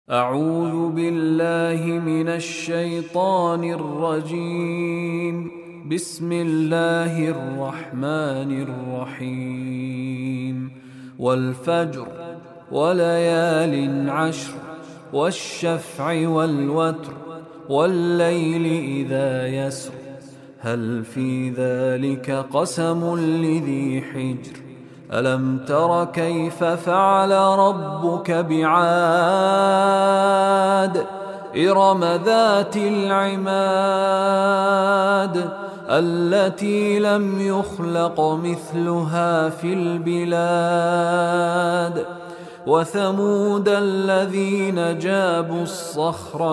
أعوذ بالله من الشيطان الرجيم. بسم الله الرحمن الرحيم. والفجر وليال عشر والشفع والوتر والليل إذا يسر هل في ذلك قسم لذي حجر ألم تر كيف فعل ربك بعاد إرم ذات العماد التي لم يخلق مثلها في البلاد وثمود الذين جابوا الصخر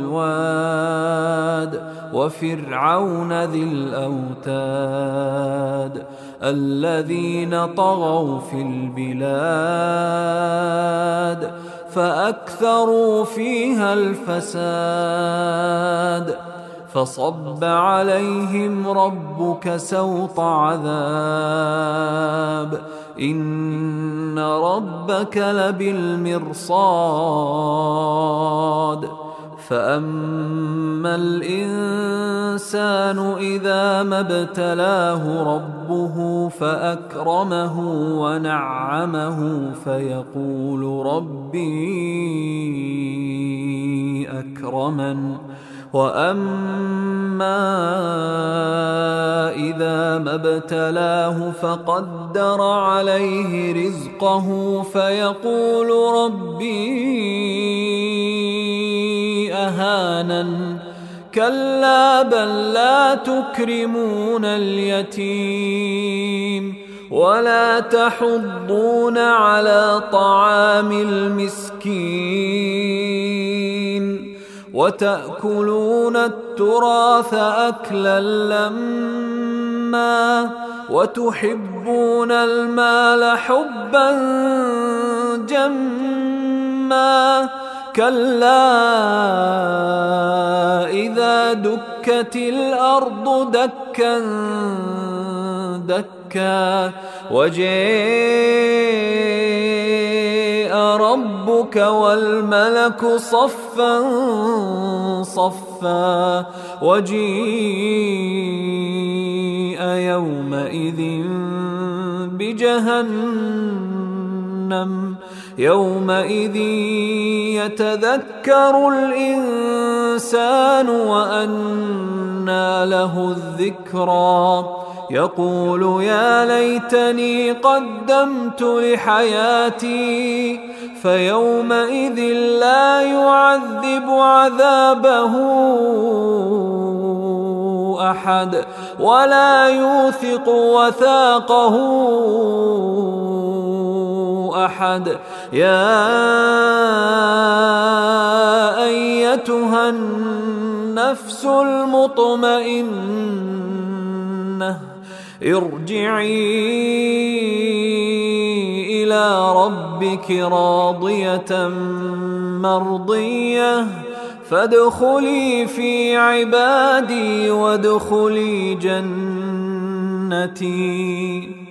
بالواد وفرعون ذي الأوتاد الذين طغوا في البلاد فأكثروا فيها الفساد فصب عليهم ربك سوط عذاب إن ربك لبالمرصاد فأما الإنسان إذا ما ابتلاه ربه فأكرمه ونعمه فيقول ربي أكرمن وأما إذا ما ابتلاه فقدر عليه رزقه فيقول ربي أهانن كلا بل لا تكرمون اليتيم ولا تحضون على طعام المسكين وتأكلون التراث أكلا لما وتحبون المال حبا جما كلا إذا دكت الأرض دكا دكا وجاء ربك والملك صفا صفا وجيء يومئذ بجهنم يومئذ يتذكر الإنسان وأنى له الذكرى يقول يا ليتني قدمت لحياتي فيومئذ لا يعذب عذابه أحد ولا يوثق وثاقه أحد يا أيتها النفس المطمئنة ارجعي إلى ربك راضية مرضية فادخلي في عبادي وادخلي جنتي